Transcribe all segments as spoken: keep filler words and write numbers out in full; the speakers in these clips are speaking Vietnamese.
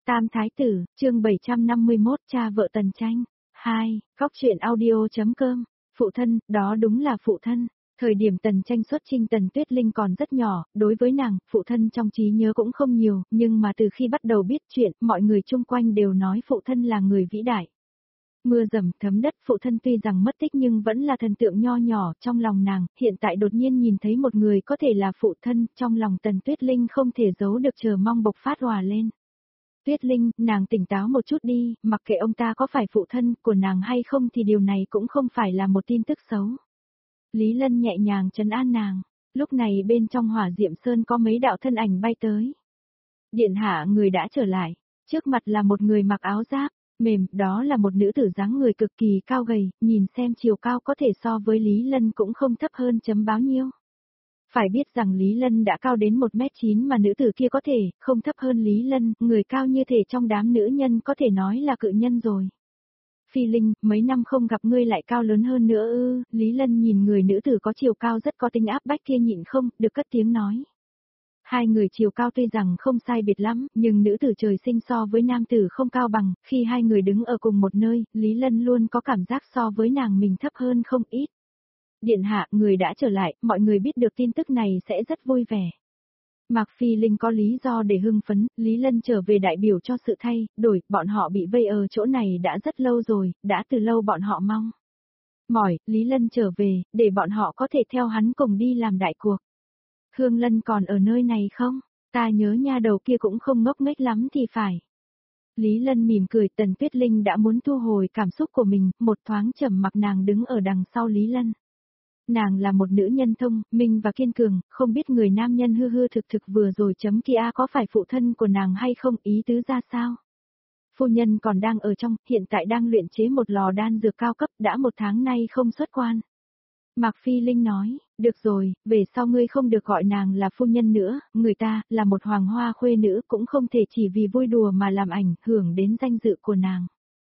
Tam Thái Tử, chương bảy trăm năm mươi mốt cha vợ Tần Tranh. hai. Góc truyện audio.com. Phụ thân, đó đúng là phụ thân. Thời điểm Tần Tranh xuất chinh Tần Tuyết Linh còn rất nhỏ, đối với nàng, phụ thân trong trí nhớ cũng không nhiều, nhưng mà từ khi bắt đầu biết chuyện, mọi người chung quanh đều nói phụ thân là người vĩ đại. Mưa dầm thấm đất, phụ thân tuy rằng mất tích nhưng vẫn là thần tượng nho nhỏ trong lòng nàng, hiện tại đột nhiên nhìn thấy một người có thể là phụ thân, trong lòng Tần Tuyết Linh không thể giấu được chờ mong bộc phát hòa lên. Tuyết Linh, nàng tỉnh táo một chút đi, mặc kệ ông ta có phải phụ thân của nàng hay không thì điều này cũng không phải là một tin tức xấu. Lý Lân nhẹ nhàng trấn an nàng, lúc này bên trong Hỏa Diệm Sơn có mấy đạo thân ảnh bay tới. Điện hạ người đã trở lại, trước mặt là một người mặc áo giáp mềm, đó là một nữ tử dáng người cực kỳ cao gầy, nhìn xem chiều cao có thể so với Lý Lân cũng không thấp hơn chấm báo nhiêu. Phải biết rằng Lý Lân đã cao đến một mét chín mà nữ tử kia có thể không thấp hơn Lý Lân, người cao như thể trong đám nữ nhân có thể nói là cự nhân rồi. Phi Linh, mấy năm không gặp ngươi lại cao lớn hơn nữa ư? Lý Lân nhìn người nữ tử có chiều cao rất có tính áp bách kia nhịn không, được cất tiếng nói. Hai người chiều cao tuy rằng không sai biệt lắm, nhưng nữ tử trời sinh so với nam tử không cao bằng, khi hai người đứng ở cùng một nơi, Lý Lân luôn có cảm giác so với nàng mình thấp hơn không ít. Điện hạ, người đã trở lại, mọi người biết được tin tức này sẽ rất vui vẻ. Mạc Phi Linh có lý do để hưng phấn, Lý Lân trở về đại biểu cho sự thay đổi, bọn họ bị vây ở chỗ này đã rất lâu rồi, đã từ lâu bọn họ mong mỏi, Lý Lân trở về, để bọn họ có thể theo hắn cùng đi làm đại cuộc. Hương Lân còn ở nơi này không? Ta nhớ nha đầu kia cũng không ngốc nghếch lắm thì phải. Lý Lân mỉm cười, Tần Tuyết Linh đã muốn thu hồi cảm xúc của mình, một thoáng trầm mặc nàng đứng ở đằng sau Lý Lân. Nàng là một nữ nhân thông, minh và kiên cường, không biết người nam nhân hư hư thực thực vừa rồi chấm kia có phải phụ thân của nàng hay không, ý tứ ra sao? Phu nhân còn đang ở trong, hiện tại đang luyện chế một lò đan dược cao cấp, đã một tháng nay không xuất quan. Mạc Phi Linh nói, được rồi, về sau ngươi không được gọi nàng là phu nhân nữa, người ta, là một hoàng hoa khuê nữ cũng không thể chỉ vì vui đùa mà làm ảnh hưởng đến danh dự của nàng.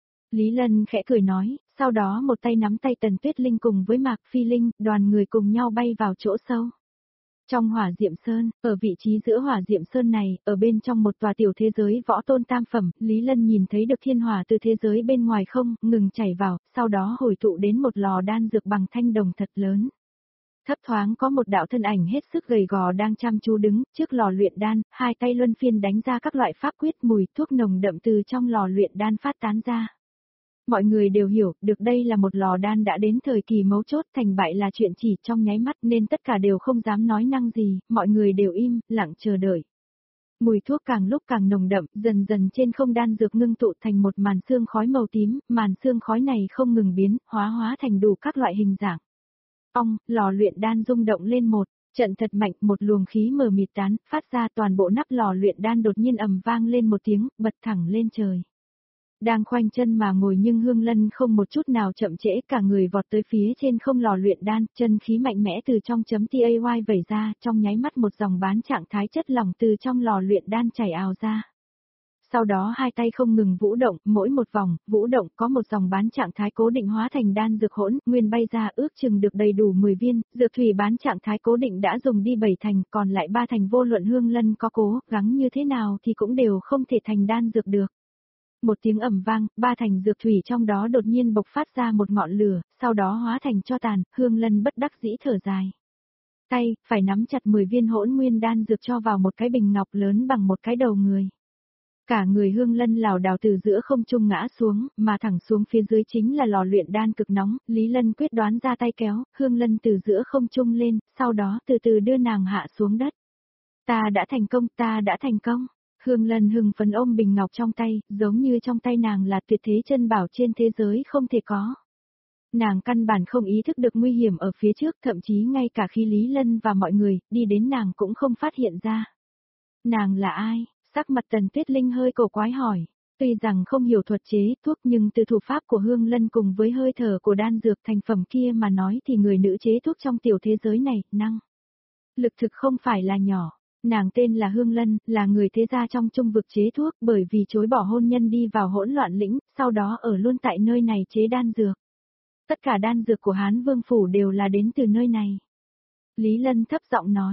Lý Lân khẽ cười nói, sau đó một tay nắm tay Tần Tuyết Linh cùng với Mạc Phi Linh, đoàn người cùng nhau bay vào chỗ sâu. Trong Hỏa Diệm Sơn, ở vị trí giữa Hỏa Diệm Sơn này, ở bên trong một tòa tiểu thế giới võ tôn tam phẩm, Lý Lân nhìn thấy được thiên hỏa từ thế giới bên ngoài không, ngừng chảy vào, sau đó hồi tụ đến một lò đan dược bằng thanh đồng thật lớn. Thấp thoáng có một đạo thân ảnh hết sức gầy gò đang chăm chú đứng trước lò luyện đan, hai tay luân phiên đánh ra các loại pháp quyết, mùi thuốc nồng đậm từ trong lò luyện đan phát tán ra. Mọi người đều hiểu, được đây là một lò đan đã đến thời kỳ mấu chốt, thành bại là chuyện chỉ trong nháy mắt nên tất cả đều không dám nói năng gì, mọi người đều im, lặng chờ đợi. Mùi thuốc càng lúc càng nồng đậm, dần dần trên không đan dược ngưng tụ thành một màn sương khói màu tím, màn sương khói này không ngừng biến, hóa hóa thành đủ các loại hình dạng. Ong, lò luyện đan rung động lên một trận thật mạnh, một luồng khí mờ mịt tán, phát ra toàn bộ nắp lò luyện đan đột nhiên ầm vang lên một tiếng, bật thẳng lên trời. Đang khoanh chân mà ngồi nhưng Hương Lân không một chút nào chậm trễ, cả người vọt tới phía trên không lò luyện đan, chân khí mạnh mẽ từ trong chấm tay vẩy ra, trong nháy mắt một dòng bán trạng thái chất lỏng từ trong lò luyện đan chảy ào ra. Sau đó hai tay không ngừng vũ động, mỗi một vòng, vũ động có một dòng bán trạng thái cố định hóa thành đan dược hỗn, nguyên bay ra ước chừng được đầy đủ mười viên, dược thủy bán trạng thái cố định đã dùng đi bảy thành, còn lại ba thành vô luận Hương Lân có cố gắng như thế nào thì cũng đều không thể thành đan dược được. Một tiếng ầm vang, ba thành dược thủy trong đó đột nhiên bộc phát ra một ngọn lửa, sau đó hóa thành tro tàn, Hương Lân bất đắc dĩ thở dài. Tay, phải nắm chặt mười viên hỗn nguyên đan dược cho vào một cái bình ngọc lớn bằng một cái đầu người. Cả người Hương Lân lảo đảo từ giữa không trung ngã xuống, mà thẳng xuống phía dưới chính là lò luyện đan cực nóng, Lý Lân quyết đoán ra tay kéo, Hương Lân từ giữa không trung lên, sau đó từ từ đưa nàng hạ xuống đất. Ta đã thành công, ta đã thành công. Hương Lân hưng phấn ôm bình ngọc trong tay, giống như trong tay nàng là tuyệt thế chân bảo trên thế giới không thể có. Nàng căn bản không ý thức được nguy hiểm ở phía trước, thậm chí ngay cả khi Lý Lân và mọi người đi đến nàng cũng không phát hiện ra. Nàng là ai? Sắc mặt Tần Tuyết Linh hơi cổ quái hỏi. Tuy rằng không hiểu thuật chế thuốc nhưng từ thủ pháp của Hương Lân cùng với hơi thở của đan dược thành phẩm kia mà nói thì người nữ chế thuốc trong tiểu thế giới này, năng lực thực không phải là nhỏ. Nàng tên là Hương Lân, là người thế gia trong trung vực chế thuốc bởi vì chối bỏ hôn nhân đi vào hỗn loạn lĩnh, sau đó ở luôn tại nơi này chế đan dược. Tất cả đan dược của Hán Vương Phủ đều là đến từ nơi này. Lý Lân thấp giọng nói,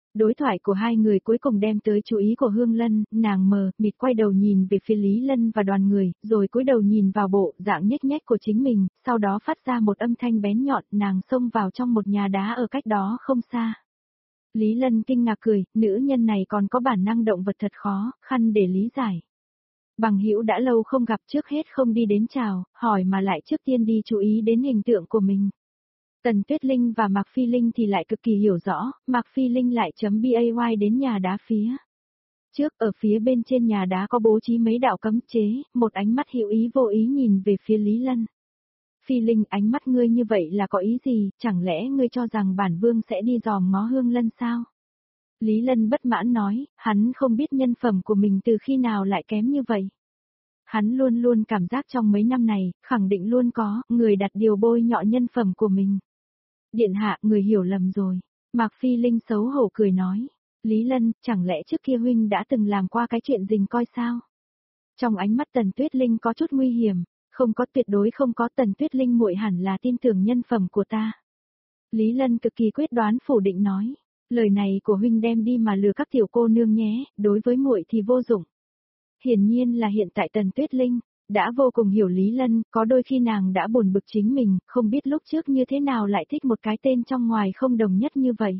Đối thoại của hai người cuối cùng đem tới chú ý của Hương Lân, nàng mờ, mịt quay đầu nhìn về phía Lý Lân và đoàn người, rồi cúi đầu nhìn vào bộ dạng nhếch nhếch của chính mình, sau đó phát ra một âm thanh bén nhọn, nàng xông vào trong một nhà đá ở cách đó không xa. Lý Lân kinh ngạc cười, nữ nhân này còn có bản năng động vật thật khó, khăn để lý giải. Bằng hữu đã lâu không gặp, trước hết không đi đến chào, hỏi mà lại trước tiên đi chú ý đến hình tượng của mình. Tần Tuyết Linh và Mạc Phi Linh thì lại cực kỳ hiểu rõ, Mạc Phi Linh lại chấm bay đến nhà đá phía trước, ở phía bên trên nhà đá có bố trí mấy đạo cấm chế, một ánh mắt hữu ý vô ý nhìn về phía Lý Lân. Phi Linh, ánh mắt ngươi như vậy là có ý gì, chẳng lẽ ngươi cho rằng bản vương sẽ đi dòm ngó Hương Lân sao? Lý Lân bất mãn nói, hắn không biết nhân phẩm của mình từ khi nào lại kém như vậy. Hắn luôn luôn cảm giác trong mấy năm này, khẳng định luôn có, người đặt điều bôi nhọ nhân phẩm của mình. Điện hạ, người hiểu lầm rồi. Mạc Phi Linh xấu hổ cười nói. Lý Lân, chẳng lẽ trước kia huynh đã từng làm qua cái chuyện rình coi sao? Trong ánh mắt Tần Tuyết Linh có chút nguy hiểm. Không có, tuyệt đối không có, Tần Tuyết Linh muội hẳn là tin tưởng nhân phẩm của ta. Lý Lân cực kỳ quyết đoán phủ định nói. Lời này của huynh đem đi mà lừa các tiểu cô nương nhé, đối với muội thì vô dụng. Hiển nhiên là hiện tại Tần Tuyết Linh đã vô cùng hiểu Lý Lân, có đôi khi nàng đã buồn bực chính mình, không biết lúc trước như thế nào lại thích một cái tên trong ngoài không đồng nhất như vậy.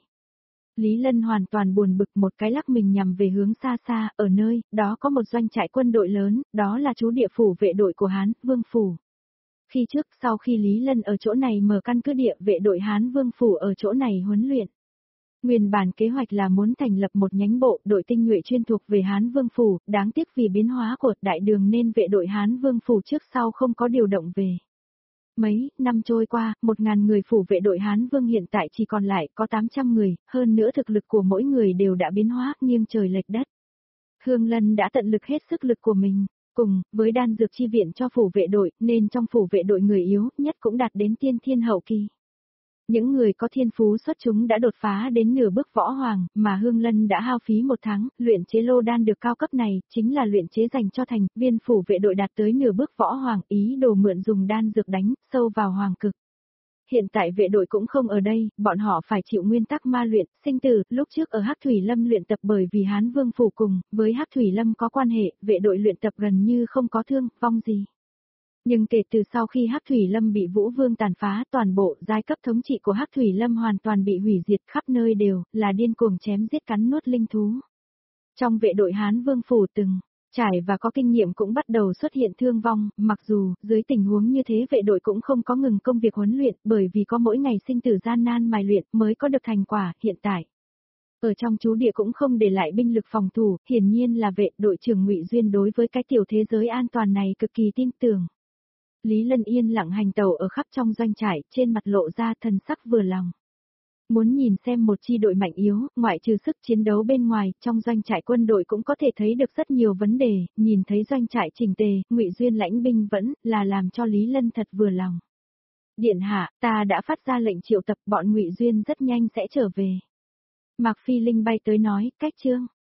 Lý Lân hoàn toàn buồn bực, một cái lắc mình nhằm về hướng xa xa, ở nơi đó có một doanh trại quân đội lớn, đó là chú địa phủ vệ đội của Hán Vương phủ. Khi trước, sau khi Lý Lân ở chỗ này mở căn cứ địa vệ đội Hán Vương phủ ở chỗ này huấn luyện. Nguyên bản kế hoạch là muốn thành lập một nhánh bộ đội tinh nhuệ chuyên thuộc về Hán Vương phủ, đáng tiếc vì biến hóa của đại đường nên vệ đội Hán Vương phủ trước sau không có điều động về. Mấy năm trôi qua, một ngàn người phủ vệ đội Hán Vương hiện tại chỉ còn lại có tám trăm người, hơn nữa thực lực của mỗi người đều đã biến hóa nghiêng trời lệch đất. Hương Lân đã tận lực hết sức lực của mình, cùng với đan dược chi viện cho phủ vệ đội, nên trong phủ vệ đội người yếu nhất cũng đạt đến tiên thiên hậu kỳ. Những người có thiên phú xuất chúng đã đột phá đến nửa bước võ hoàng, mà Hương Lân đã hao phí một tháng, luyện chế lô đan được cao cấp này, chính là luyện chế dành cho thành viên phủ vệ đội đạt tới nửa bước võ hoàng, ý đồ mượn dùng đan dược đánh, sâu vào hoàng cực. Hiện tại vệ đội cũng không ở đây, bọn họ phải chịu nguyên tắc ma luyện, sinh tử, lúc trước ở Hắc Thủy Lâm luyện tập bởi vì Hán Vương phủ cùng, với Hắc Thủy Lâm có quan hệ, vệ đội luyện tập gần như không có thương, vong gì. Nhưng kể từ sau khi Hắc Thủy Lâm bị Vũ Vương tàn phá, toàn bộ giai cấp thống trị của Hắc Thủy Lâm hoàn toàn bị hủy diệt, khắp nơi đều là điên cuồng chém giết cắn nuốt linh thú. Trong vệ đội Hán Vương phủ từng trải và có kinh nghiệm cũng bắt đầu xuất hiện thương vong, mặc dù dưới tình huống như thế vệ đội cũng không có ngừng công việc huấn luyện, bởi vì có mỗi ngày sinh tử gian nan mài luyện mới có được thành quả. Hiện tại ở trong chú địa cũng không để lại binh lực phòng thủ, hiển nhiên là vệ đội trưởng Ngụy Duyên đối với cái tiểu thế giới an toàn này cực kỳ tin tưởng. Lý Lân yên lặng hành tẩu ở khắp trong doanh trại, trên mặt lộ ra thần sắc vừa lòng. Muốn nhìn xem một chi đội mạnh yếu, ngoại trừ sức chiến đấu bên ngoài, trong doanh trại quân đội cũng có thể thấy được rất nhiều vấn đề, nhìn thấy doanh trại chỉnh tề, Ngụy Duyên lãnh binh vẫn là làm cho Lý Lân thật vừa lòng. Điện hạ, ta đã phát ra lệnh triệu tập, bọn Ngụy Duyên rất nhanh sẽ trở về. Mạc Phi Linh bay tới nói, cách chương.